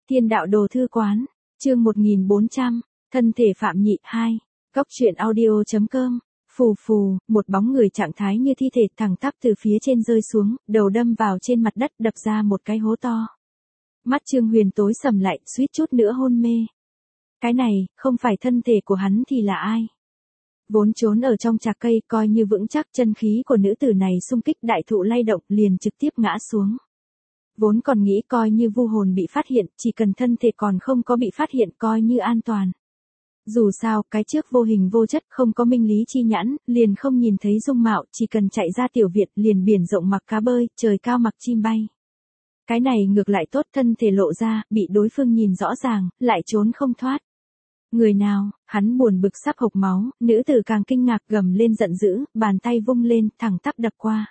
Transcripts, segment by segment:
Thiên đạo đồ thư quán, chương 1400, thân thể Phạm Nhị 2, góc truyện audio.com. Phù phù, một bóng người trạng thái như thi thể thẳng tắp từ phía trên rơi xuống, đầu đâm vào trên mặt đất đập ra một cái hố to. Mắt Trương Huyền tối sầm lại, suýt chút nữa hôn mê. Cái này, không phải thân thể của hắn thì là ai? Vốn trốn ở trong trạc cây coi như vững chắc, chân khí của nữ tử này xung kích đại thụ lay động liền trực tiếp ngã xuống. Vốn còn nghĩ coi như vu hồn bị phát hiện, chỉ cần thân thể còn không có bị phát hiện coi như an toàn. Dù sao, cái trước vô hình vô chất không có minh lý chi nhãn, liền không nhìn thấy dung mạo, chỉ cần chạy ra tiểu viện liền biển rộng mặc cá bơi, trời cao mặc chim bay. Cái này ngược lại tốt, thân thể lộ ra, bị đối phương nhìn rõ ràng, lại trốn không thoát. Người nào, hắn buồn bực sắp hộc máu, nữ tử càng kinh ngạc gầm lên giận dữ, bàn tay vung lên, thẳng tắp đập qua.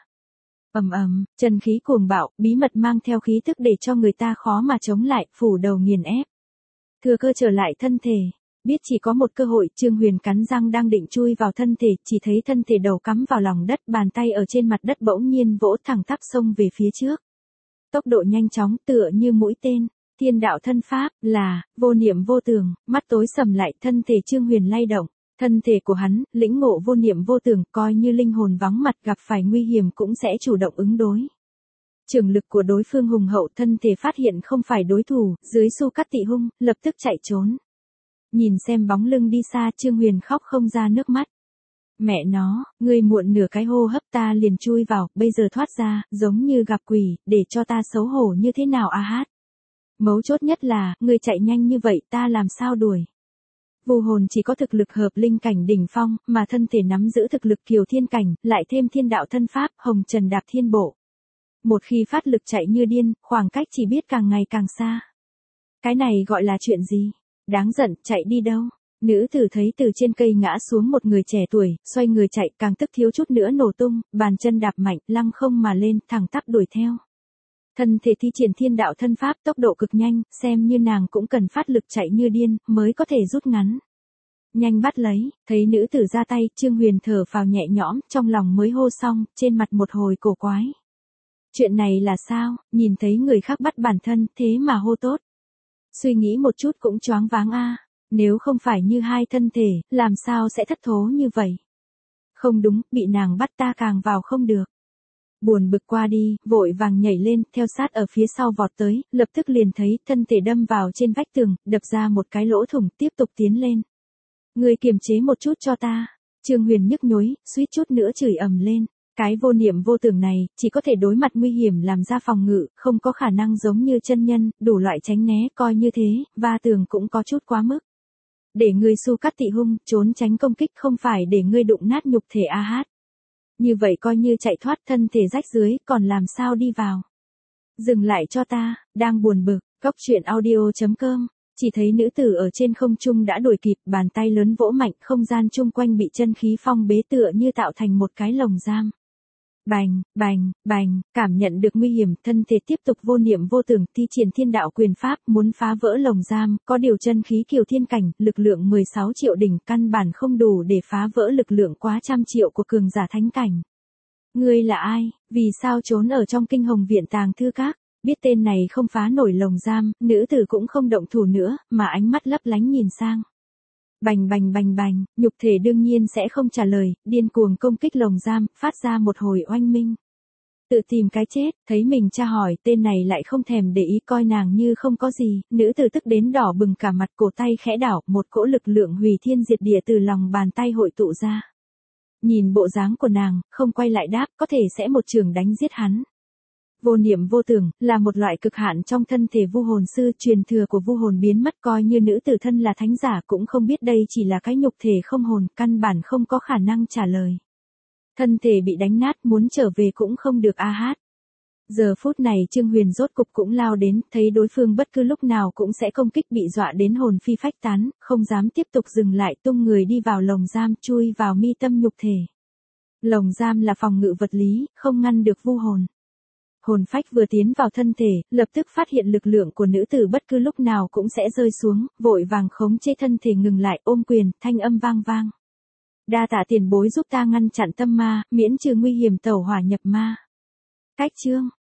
Ầm ầm, chân khí cuồng bạo, bí mật mang theo khí thức để cho người ta khó mà chống lại, phủ đầu nghiền ép. Thừa cơ trở lại thân thể, biết chỉ có một cơ hội, Trương Huyền cắn răng đang định chui vào thân thể, chỉ thấy thân thể đầu cắm vào lòng đất, bàn tay ở trên mặt đất bỗng nhiên vỗ thẳng tắp xông về phía trước. Tốc độ nhanh chóng tựa như mũi tên. Thiên đạo thân pháp, là, vô niệm vô tường, mắt tối sầm lại, thân thể Trương Huyền lay động. Thân thể của hắn, lĩnh ngộ vô niệm vô tường, coi như linh hồn vắng mặt gặp phải nguy hiểm cũng sẽ chủ động ứng đối. Trường lực của đối phương hùng hậu, thân thể phát hiện không phải đối thủ, dưới Su Cát Tị Hung, lập tức chạy trốn. Nhìn xem bóng lưng đi xa, Trương Huyền khóc không ra nước mắt. Mẹ nó, ngươi muộn nửa cái hô hấp ta liền chui vào, bây giờ thoát ra, giống như gặp quỷ, để cho ta xấu hổ như thế nào a hát. Mấu chốt nhất là, ngươi chạy nhanh như vậy ta làm sao đuổi. Vu hồn chỉ có thực lực hợp linh cảnh đỉnh phong, mà thân thể nắm giữ thực lực kiều thiên cảnh, lại thêm thiên đạo thân pháp, hồng trần đạp thiên bộ. Một khi phát lực chạy như điên, khoảng cách chỉ biết càng ngày càng xa. Cái này gọi là chuyện gì? Đáng giận, chạy đi đâu? Nữ tử thấy từ trên cây ngã xuống một người trẻ tuổi, xoay người chạy, càng tức thiếu chút nữa nổ tung, bàn chân đạp mạnh, lăng không mà lên, thẳng tắp đuổi theo. Thân thể thi triển thiên đạo thân pháp tốc độ cực nhanh, xem như nàng cũng cần phát lực chạy như điên, mới có thể rút ngắn. Nhanh bắt lấy, thấy nữ tử ra tay, Trương Huyền thở phào nhẹ nhõm, trong lòng mới hô xong, trên mặt một hồi cổ quái. Chuyện này là sao, nhìn thấy người khác bắt bản thân, thế mà hô tốt. Suy nghĩ một chút cũng choáng váng a. Nếu không phải như hai thân thể, làm sao sẽ thất thố như vậy? Không đúng, bị nàng bắt ta càng vào không được. Buồn bực qua đi, vội vàng nhảy lên, theo sát ở phía sau vọt tới, lập tức liền thấy thân thể đâm vào trên vách tường, đập ra một cái lỗ thủng, tiếp tục tiến lên. Người kiềm chế một chút cho ta. Trương Huyền nhức nhối, suýt chút nữa chửi ầm lên. Cái vô niệm vô tường này, chỉ có thể đối mặt nguy hiểm làm ra phòng ngự, không có khả năng giống như chân nhân, đủ loại tránh né, coi như thế, va tường cũng có chút quá mức. Để ngươi Su Cát Tị Hung, trốn tránh công kích không phải để ngươi đụng nát nhục thể a hát. Như vậy coi như chạy thoát, thân thể rách dưới, còn làm sao đi vào. Dừng lại cho ta, đang buồn bực, góc truyện audio.com, chỉ thấy nữ tử ở trên không trung đã đuổi kịp, bàn tay lớn vỗ mạnh, không gian chung quanh bị chân khí phong bế tựa như tạo thành một cái lồng giam. Bành, bành, bành, cảm nhận được nguy hiểm, thân thể tiếp tục vô niệm vô tường, thi triển thiên đạo quyền pháp, muốn phá vỡ lồng giam, có điều chân khí kiều thiên cảnh, lực lượng 16 triệu đỉnh, căn bản không đủ để phá vỡ lực lượng quá trăm triệu của cường giả thánh cảnh. Ngươi là ai, vì sao trốn ở trong kinh hồng viện tàng thư các? Biết tên này không phá nổi lồng giam, nữ tử cũng không động thủ nữa, mà ánh mắt lấp lánh nhìn sang. Bành bành bành bành, nhục thể đương nhiên sẽ không trả lời, điên cuồng công kích lồng giam, phát ra một hồi oanh minh. Tự tìm cái chết, thấy mình tra hỏi, tên này lại không thèm để ý, coi nàng như không có gì, nữ tử tức đến đỏ bừng cả mặt, cổ tay khẽ đảo, một cỗ lực lượng hủy thiên diệt địa từ lòng bàn tay hội tụ ra. Nhìn bộ dáng của nàng, không quay lại đáp, có thể sẽ một trường đánh giết hắn. Vô niệm vô tường, là một loại cực hạn trong thân thể vu hồn sư, truyền thừa của vu hồn biến mất, coi như nữ tử thân là thánh giả cũng không biết đây chỉ là cái nhục thể không hồn, căn bản không có khả năng trả lời. Thân thể bị đánh nát, muốn trở về cũng không được a hát. Giờ phút này Trương Huyền rốt cục cũng lao đến, thấy đối phương bất cứ lúc nào cũng sẽ công kích, bị dọa đến hồn phi phách tán, không dám tiếp tục dừng lại, tung người đi vào lồng giam, chui vào mi tâm nhục thể. Lồng giam là phòng ngự vật lý, không ngăn được vu hồn. Hồn phách vừa tiến vào thân thể, lập tức phát hiện lực lượng của nữ tử bất cứ lúc nào cũng sẽ rơi xuống, vội vàng khống chế thân thể ngừng lại, ôm quyền, thanh âm vang vang. Đa tạ tiền bối giúp ta ngăn chặn tâm ma, miễn trừ nguy hiểm tẩu hỏa nhập ma. Cách chương,